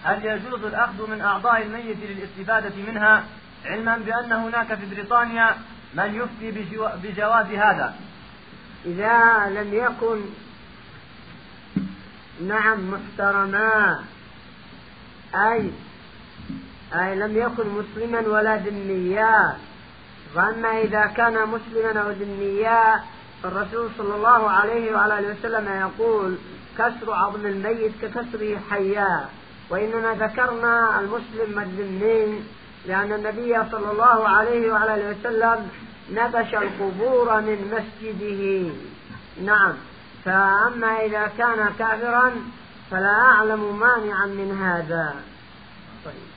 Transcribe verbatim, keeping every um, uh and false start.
هل يجوز الأخذ من أعضاء الميت للاستفادة منها، علما بأن هناك في بريطانيا من يفتي بجواز هذا؟ إذا لم يكن نعم محترما، أي أي لم يكن مسلما ولا ذميا. وأما إذا كان مسلما أو ذميا فالرسول صلى الله عليه وعلى آله وسلم يقول كسر عظم الميت ككسره حيا. وإننا ذكرنا المسلم والذمي لأن النبي صلى الله عليه وعلى آله وسلم نبش القبور من مسجده. نعم. فأما إذا كان كافرا فلا أعلم مانعا من هذا. طيب.